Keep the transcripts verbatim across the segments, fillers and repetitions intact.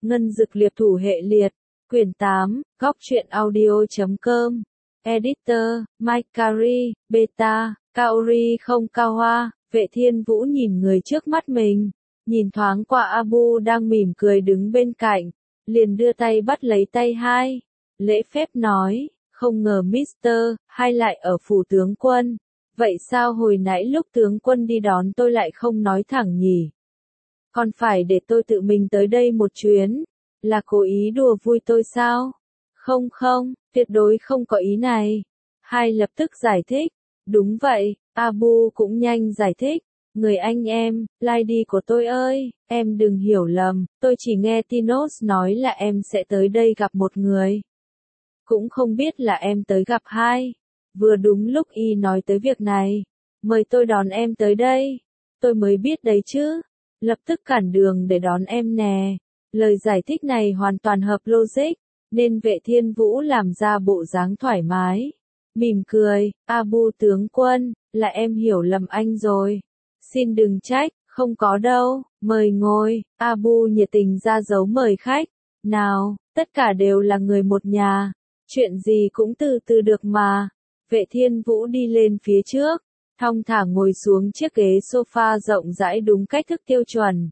Ngân Dực Liệp Thủ Hệ Liệt, Quyển tám, góc truyện audio chấm com, Editor, Mike Carey, Beta, Kaori không cao hoa. Vệ Thiên Vũ nhìn người trước mắt mình, nhìn thoáng qua Abu đang mỉm cười đứng bên cạnh, liền đưa tay bắt lấy tay hai, lễ phép nói, không ngờ Mister hai lại ở phủ tướng quân, vậy sao hồi nãy lúc tướng quân đi đón tôi lại không nói thẳng nhỉ? Còn phải để tôi tự mình tới đây một chuyến, là cố ý đùa vui tôi sao? Không không, tuyệt đối không có ý này. Hai lập tức giải thích, đúng vậy, Abu cũng nhanh giải thích, người anh em, Lady của tôi ơi, em đừng hiểu lầm, tôi chỉ nghe Tinos nói là em sẽ tới đây gặp một người. Cũng không biết là em tới gặp hai, vừa đúng lúc y nói tới việc này, mời tôi đón em tới đây, tôi mới biết đấy chứ, lập tức cản đường để đón em nè. Lời giải thích này hoàn toàn hợp logic, nên Vệ Thiên Vũ làm ra bộ dáng thoải mái, mỉm cười, Abu tướng quân, là em hiểu lầm anh rồi. Xin đừng trách, không có đâu, mời ngồi, Abu nhiệt tình ra dấu mời khách. Nào, tất cả đều là người một nhà, chuyện gì cũng từ từ được mà. Vệ Thiên Vũ đi lên phía trước, thong thả ngồi xuống chiếc ghế sofa rộng rãi đúng cách thức tiêu chuẩn.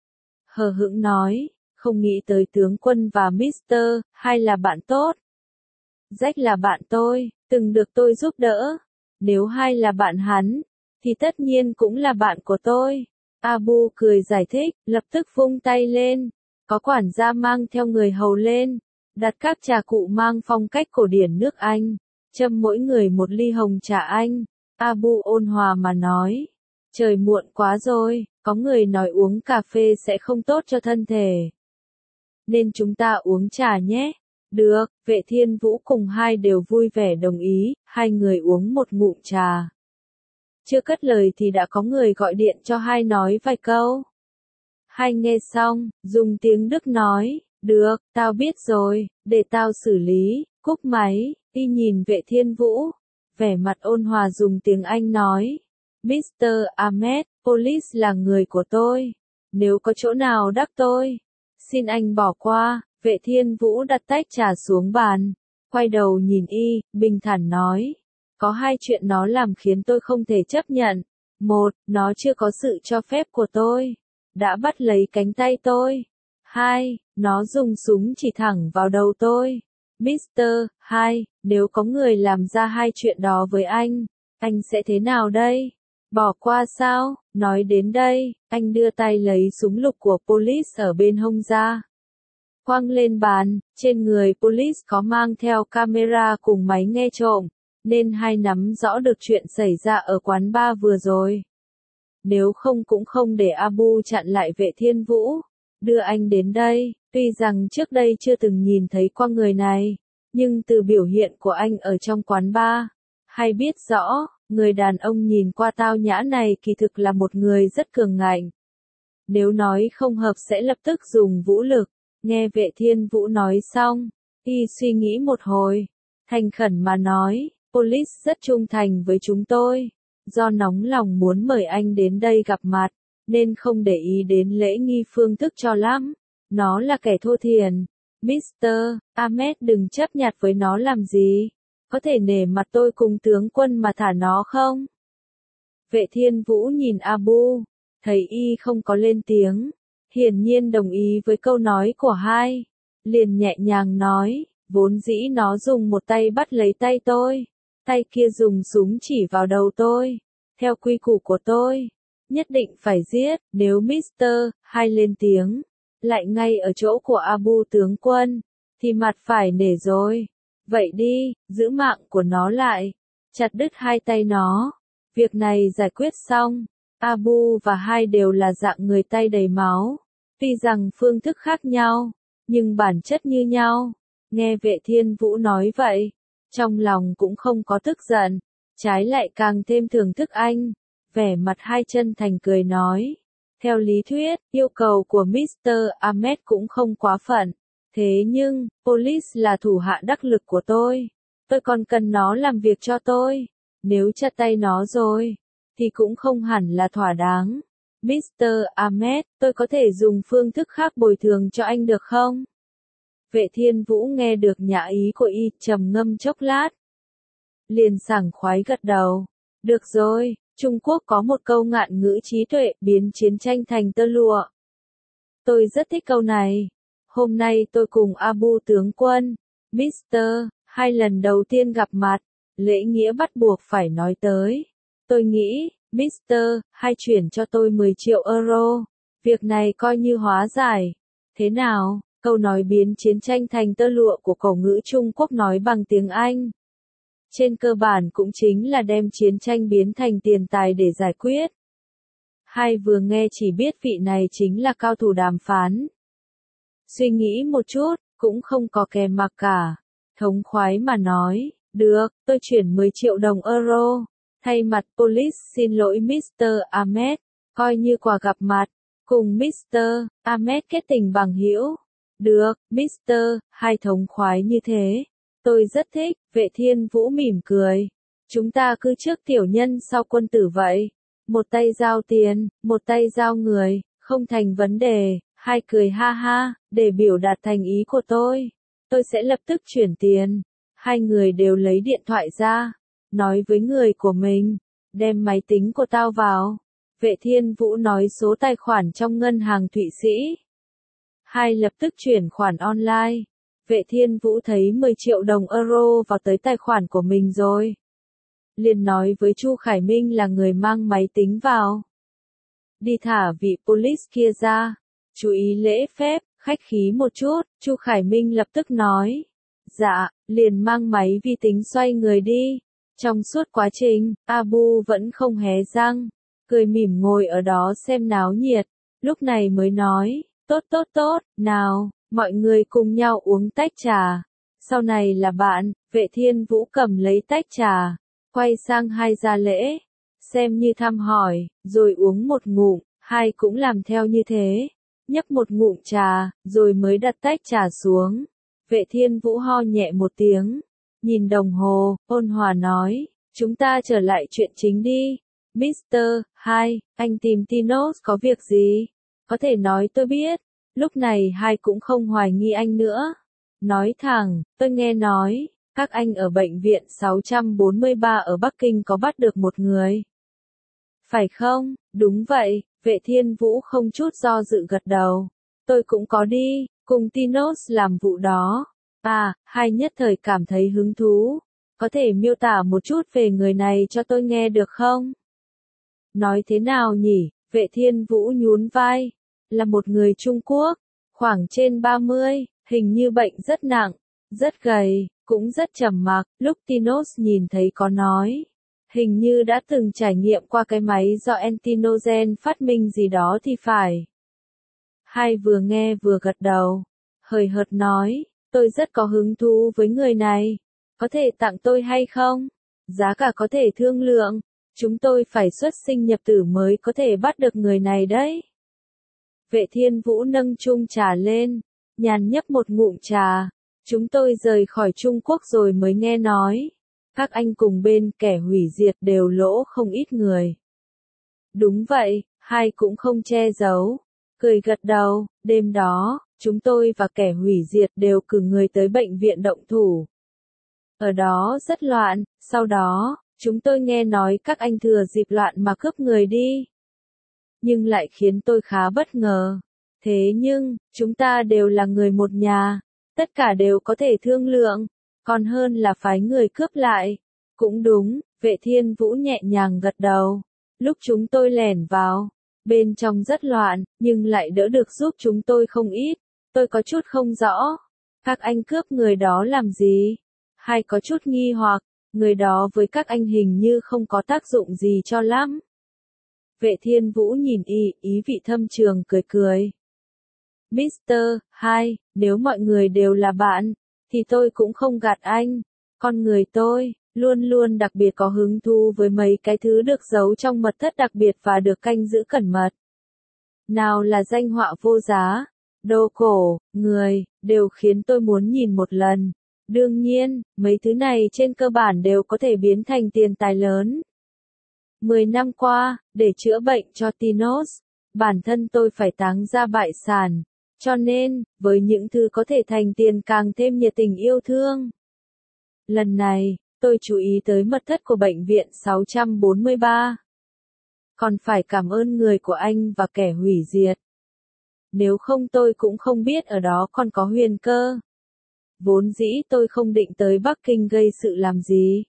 Hờ hững nói, không nghĩ tới tướng quân và Mister hai là bạn tốt. Jack là bạn tôi, từng được tôi giúp đỡ. Nếu hai là bạn hắn, thì tất nhiên cũng là bạn của tôi. Abu cười giải thích, lập tức vung tay lên. Có quản gia mang theo người hầu lên, đặt các trà cụ mang phong cách cổ điển nước Anh, châm mỗi người một ly hồng trà Anh. Abu ôn hòa mà nói, trời muộn quá rồi, có người nói uống cà phê sẽ không tốt cho thân thể. Nên chúng ta uống trà nhé. Được, Vệ Thiên Vũ cùng hai đều vui vẻ đồng ý, hai người uống một ngụm trà. Chưa cất lời thì đã có người gọi điện cho hai nói vài câu. Hai nghe xong, dùng tiếng Đức nói, được, tao biết rồi, để tao xử lý, cúp máy, đi nhìn Vệ Thiên Vũ. Vẻ mặt ôn hòa dùng tiếng Anh nói, Mister Ahmed, Police là người của tôi. Nếu có chỗ nào đắc tôi, xin anh bỏ qua. Vệ Thiên Vũ đặt tách trà xuống bàn, quay đầu nhìn y, bình thản nói, có hai chuyện nó làm khiến tôi không thể chấp nhận. Một, nó chưa có sự cho phép của tôi, đã bắt lấy cánh tay tôi. Hai, nó dùng súng chỉ thẳng vào đầu tôi. Mister hai, nếu có người làm ra hai chuyện đó với anh, anh sẽ thế nào đây? Bỏ qua sao? Nói đến đây, anh đưa tay lấy súng lục của Police ở bên hông ra, quăng lên bàn. Trên người Police có mang theo camera cùng máy nghe trộm, nên hai nắm rõ được chuyện xảy ra ở quán bar vừa rồi. Nếu không cũng không để Abu chặn lại Vệ Thiên Vũ, đưa anh đến đây. Tuy rằng trước đây chưa từng nhìn thấy qua người này, nhưng từ biểu hiện của anh ở trong quán bar, hay biết rõ, người đàn ông nhìn qua tao nhã này kỳ thực là một người rất cường ngạnh. Nếu nói không hợp sẽ lập tức dùng vũ lực. Nghe Vệ Thiên Vũ nói xong, y suy nghĩ một hồi, thành khẩn mà nói, Police rất trung thành với chúng tôi, do nóng lòng muốn mời anh đến đây gặp mặt, nên không để ý đến lễ nghi phương thức cho lắm. Nó là kẻ thô thiển. Mister Ahmed đừng chấp nhặt với nó làm gì, có thể nể mặt tôi cùng tướng quân mà thả nó không? Vệ Thiên Vũ nhìn Abu, thấy y không có lên tiếng, hiển nhiên đồng ý với câu nói của hai, liền nhẹ nhàng nói, vốn dĩ nó dùng một tay bắt lấy tay tôi, tay kia dùng súng chỉ vào đầu tôi, theo quy củ của tôi, nhất định phải giết. Nếu Mister hai lên tiếng, lại ngay ở chỗ của Abu tướng quân, thì mặt phải nể rồi. Vậy đi, giữ mạng của nó lại, chặt đứt hai tay nó. Việc này giải quyết xong, Abu và hai đều là dạng người tay đầy máu. Tuy rằng phương thức khác nhau, nhưng bản chất như nhau. Nghe Vệ Thiên Vũ nói vậy, trong lòng cũng không có tức giận, trái lại càng thêm thưởng thức anh. Vẻ mặt hai chân thành cười nói, theo lý thuyết, yêu cầu của Mister Ahmed cũng không quá phận. Thế nhưng, Police là thủ hạ đắc lực của tôi, tôi còn cần nó làm việc cho tôi. Nếu chặt tay nó rồi, thì cũng không hẳn là thỏa đáng. mít tơ Ahmed, tôi có thể dùng phương thức khác bồi thường cho anh được không? Vệ Thiên Vũ nghe được nhã ý của y, trầm ngâm chốc lát. Liền sảng khoái gật đầu. Được rồi, Trung Quốc có một câu ngạn ngữ trí tuệ, biến chiến tranh thành tơ lụa. Tôi rất thích câu này. Hôm nay tôi cùng Abu tướng quân, mít tơ, hai lần đầu tiên gặp mặt, lễ nghĩa bắt buộc phải nói tới. Tôi nghĩ, mít tơ, hai chuyển cho tôi mười triệu euro. Việc này coi như hóa giải. Thế nào, câu nói biến chiến tranh thành tơ lụa của cổ ngữ Trung Quốc nói bằng tiếng Anh. Trên cơ bản cũng chính là đem chiến tranh biến thành tiền tài để giải quyết. Hai vừa nghe chỉ biết vị này chính là cao thủ đàm phán. Suy nghĩ một chút, cũng không có kèm mặc cả. Thống khoái mà nói, được, tôi chuyển mười triệu đồng euro. Thay mặt Police xin lỗi mít tơ Ahmed, coi như quà gặp mặt, cùng mít tơ Ahmed kết tình bằng hữu. Được, mít tơ, hai thống khoái như thế. Tôi rất thích, Vệ Thiên Vũ mỉm cười. Chúng ta cứ trước tiểu nhân sau quân tử vậy. Một tay giao tiền, một tay giao người, không thành vấn đề. Hai cười ha ha, để biểu đạt thành ý của tôi. Tôi sẽ lập tức chuyển tiền. Hai người đều lấy điện thoại ra. Nói với người của mình, đem máy tính của tao vào. Vệ Thiên Vũ nói số tài khoản trong ngân hàng Thụy Sĩ. Hai lập tức chuyển khoản online. Vệ Thiên Vũ thấy mười triệu đồng euro vào tới tài khoản của mình rồi. Liền nói với Chu Khải Minh là người mang máy tính vào. Đi thả vị police kia ra. Chú ý lễ phép, khách khí một chút, Chu Khải Minh lập tức nói. Dạ, liền mang máy vi tính xoay người đi. Trong suốt quá trình, Abu vẫn không hé răng, cười mỉm ngồi ở đó xem náo nhiệt, lúc này mới nói, tốt tốt tốt, nào, mọi người cùng nhau uống tách trà. Sau này là bạn, Vệ Thiên Vũ cầm lấy tách trà, quay sang hai gia lễ, xem như thăm hỏi, rồi uống một ngụm, hai cũng làm theo như thế, nhấp một ngụm trà, rồi mới đặt tách trà xuống. Vệ Thiên Vũ ho nhẹ một tiếng. Nhìn đồng hồ, ôn hòa nói, chúng ta trở lại chuyện chính đi. mít tơ, hai, anh tìm Tinos có việc gì? Có thể nói tôi biết. Lúc này hai cũng không hoài nghi anh nữa. Nói thẳng, tôi nghe nói, các anh ở bệnh viện sáu trăm bốn mươi ba ở Bắc Kinh có bắt được một người. Phải không? Đúng vậy, Vệ Thiên Vũ không chút do dự gật đầu. Tôi cũng có đi, cùng Tinos làm vụ đó. À, hai nhất thời cảm thấy hứng thú. Có thể miêu tả một chút về người này cho tôi nghe được không? Nói thế nào nhỉ? Vệ Thiên Vũ nhún vai. Là một người Trung Quốc, khoảng trên ba mươi, hình như bệnh rất nặng, rất gầy, cũng rất trầm mặc. Lúc Tinos nhìn thấy có nói, hình như đã từng trải nghiệm qua cái máy do Antinogen phát minh gì đó thì phải. Hai vừa nghe vừa gật đầu, hời hợt nói. Tôi rất có hứng thú với người này. Có thể tặng tôi hay không? Giá cả có thể thương lượng. Chúng tôi phải xuất sinh nhập tử mới có thể bắt được người này đấy. Vệ Thiên Vũ nâng chung trà lên. Nhàn nhấp một ngụm trà. Chúng tôi rời khỏi Trung Quốc rồi mới nghe nói. Các anh cùng bên kẻ hủy diệt đều lỗ không ít người. Đúng vậy, hai cũng không che giấu. Cười gật đầu, đêm đó. Chúng tôi và kẻ hủy diệt đều cử người tới bệnh viện động thủ. Ở đó rất loạn, sau đó, chúng tôi nghe nói các anh thừa dịp loạn mà cướp người đi. Nhưng lại khiến tôi khá bất ngờ. Thế nhưng, chúng ta đều là người một nhà, tất cả đều có thể thương lượng, còn hơn là phái người cướp lại. Cũng đúng, Vệ Thiên Vũ nhẹ nhàng gật đầu. Lúc chúng tôi lẻn vào, bên trong rất loạn, nhưng lại đỡ được giúp chúng tôi không ít. Tôi có chút không rõ. Các anh cướp người đó làm gì? Hay có chút nghi hoặc, người đó với các anh hình như không có tác dụng gì cho lắm. Vệ Thiên Vũ nhìn y, ý vị thâm trường cười cười. mít tơ, hai, nếu mọi người đều là bạn, thì tôi cũng không gạt anh. Con người tôi, luôn luôn đặc biệt có hứng thú với mấy cái thứ được giấu trong mật thất đặc biệt và được canh giữ cẩn mật. Nào là danh họa vô giá, đồ cổ, người, đều khiến tôi muốn nhìn một lần. Đương nhiên, mấy thứ này trên cơ bản đều có thể biến thành tiền tài lớn. Mười năm qua, để chữa bệnh cho Tinos, bản thân tôi phải táng ra bại sản. Cho nên, với những thứ có thể thành tiền càng thêm nhiệt tình yêu thương. Lần này, tôi chú ý tới mật thất của bệnh viện sáu trăm bốn mươi ba. Còn phải cảm ơn người của anh và kẻ hủy diệt. Nếu không tôi cũng không biết ở đó còn có huyền cơ. Vốn dĩ tôi không định tới Bắc Kinh gây sự làm gì.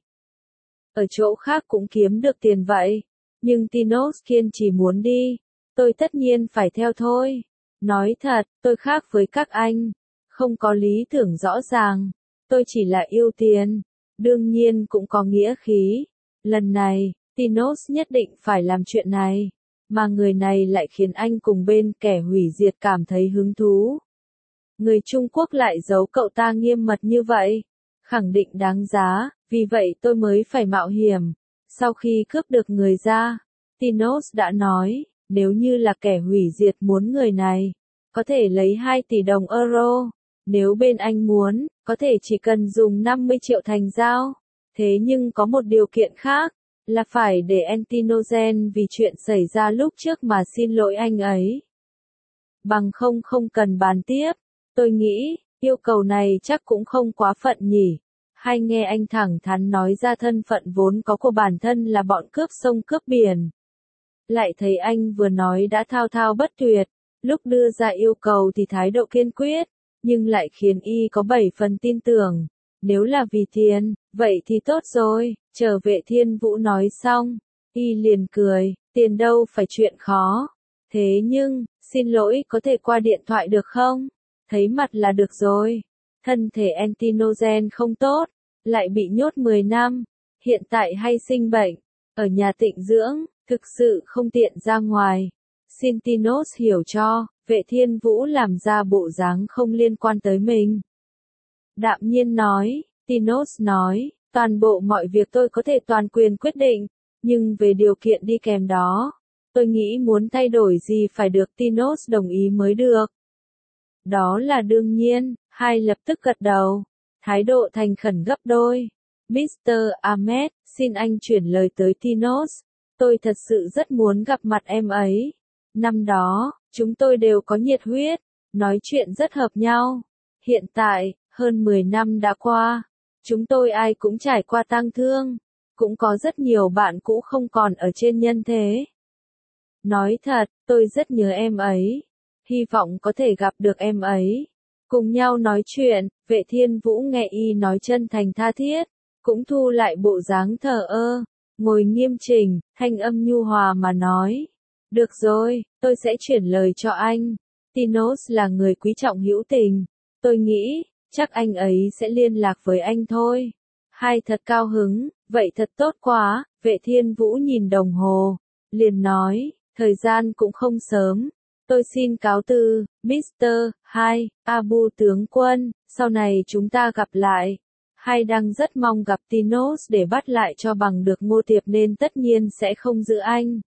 Ở chỗ khác cũng kiếm được tiền vậy. Nhưng Tinos kiên trì muốn đi. Tôi tất nhiên phải theo thôi. Nói thật, tôi khác với các anh. Không có lý tưởng rõ ràng. Tôi chỉ là yêu tiền. Đương nhiên cũng có nghĩa khí. Lần này, Tinos nhất định phải làm chuyện này. Mà người này lại khiến anh cùng bên kẻ hủy diệt cảm thấy hứng thú. Người Trung Quốc lại giấu cậu ta nghiêm mật như vậy. Khẳng định đáng giá, vì vậy tôi mới phải mạo hiểm. Sau khi cướp được người ra, Tinos đã nói, nếu như là kẻ hủy diệt muốn người này, có thể lấy hai tỷ đồng euro. Nếu bên anh muốn, có thể chỉ cần dùng năm mươi triệu thành giao. Thế nhưng có một điều kiện khác, là phải để Antinogen vì chuyện xảy ra lúc trước mà xin lỗi anh ấy. Bằng không không cần bàn tiếp. Tôi nghĩ, yêu cầu này chắc cũng không quá phận nhỉ. Hay nghe anh thẳng thắn nói ra thân phận vốn có của bản thân là bọn cướp sông cướp biển. Lại thấy anh vừa nói đã thao thao bất tuyệt, lúc đưa ra yêu cầu thì thái độ kiên quyết, nhưng lại khiến y có bảy phần tin tưởng. Nếu là vì tiền, vậy thì tốt rồi, trở Vệ Thiên Vũ nói xong, y liền cười, tiền đâu phải chuyện khó. Thế nhưng, xin lỗi có thể qua điện thoại được không? Thấy mặt là được rồi. Thân thể Antinogen không tốt, lại bị nhốt mười năm, hiện tại hay sinh bệnh, ở nhà tịnh dưỡng, thực sự không tiện ra ngoài. Xin Tinos hiểu cho, Vệ Thiên Vũ làm ra bộ dáng không liên quan tới mình. Đạm nhiên nói, Tinos nói, toàn bộ mọi việc tôi có thể toàn quyền quyết định, nhưng về điều kiện đi kèm đó, tôi nghĩ muốn thay đổi gì phải được Tinos đồng ý mới được. Đó là đương nhiên, hai lập tức gật đầu, thái độ thành khẩn gấp đôi. mít tơ Ahmed, xin anh chuyển lời tới Tinos, tôi thật sự rất muốn gặp mặt em ấy. Năm đó, chúng tôi đều có nhiệt huyết, nói chuyện rất hợp nhau. Hiện tại, hơn mười năm đã qua, chúng tôi ai cũng trải qua tang thương, cũng có rất nhiều bạn cũ không còn ở trên nhân thế. Nói thật, tôi rất nhớ em ấy, hy vọng có thể gặp được em ấy. Cùng nhau nói chuyện, Vệ Thiên Vũ nghe y nói chân thành tha thiết, cũng thu lại bộ dáng thờ ơ, ngồi nghiêm chỉnh, thanh âm nhu hòa mà nói. Được rồi, tôi sẽ chuyển lời cho anh. Tinos là người quý trọng hữu tình. Tôi nghĩ, chắc anh ấy sẽ liên lạc với anh thôi. Hai thật cao hứng, vậy thật tốt quá. Vệ Thiên Vũ nhìn đồng hồ, liền nói, thời gian cũng không sớm. Tôi xin cáo từ, mít tơ Hai, Abu tướng quân, sau này chúng ta gặp lại. Hai đang rất mong gặp Tinos để bắt lại cho bằng được Ngô Tiệp nên tất nhiên sẽ không giữ anh.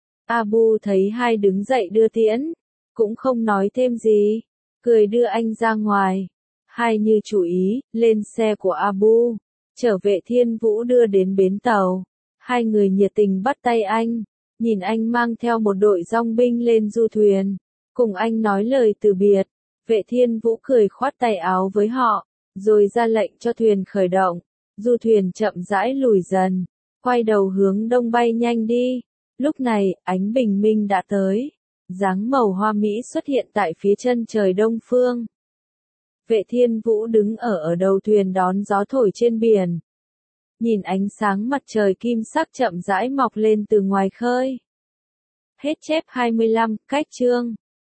Abu thấy hai đứng dậy đưa tiễn, cũng không nói thêm gì, cười đưa anh ra ngoài. Hai như chủ ý, lên xe của Abu, trở Vệ Thiên Vũ đưa đến bến tàu. Hai người nhiệt tình bắt tay anh, nhìn anh mang theo một đội dong binh lên du thuyền, cùng anh nói lời từ biệt. Vệ Thiên Vũ cười khoát tay áo với họ, rồi ra lệnh cho thuyền khởi động. Du thuyền chậm rãi lùi dần, quay đầu hướng đông bay nhanh đi. Lúc này, ánh bình minh đã tới, dáng màu hoa mỹ xuất hiện tại phía chân trời đông phương. Vệ Thiên Vũ đứng ở ở đầu thuyền đón gió thổi trên biển. Nhìn ánh sáng mặt trời kim sắc chậm rãi mọc lên từ ngoài khơi. Hết chép hai mươi lăm, cách chương.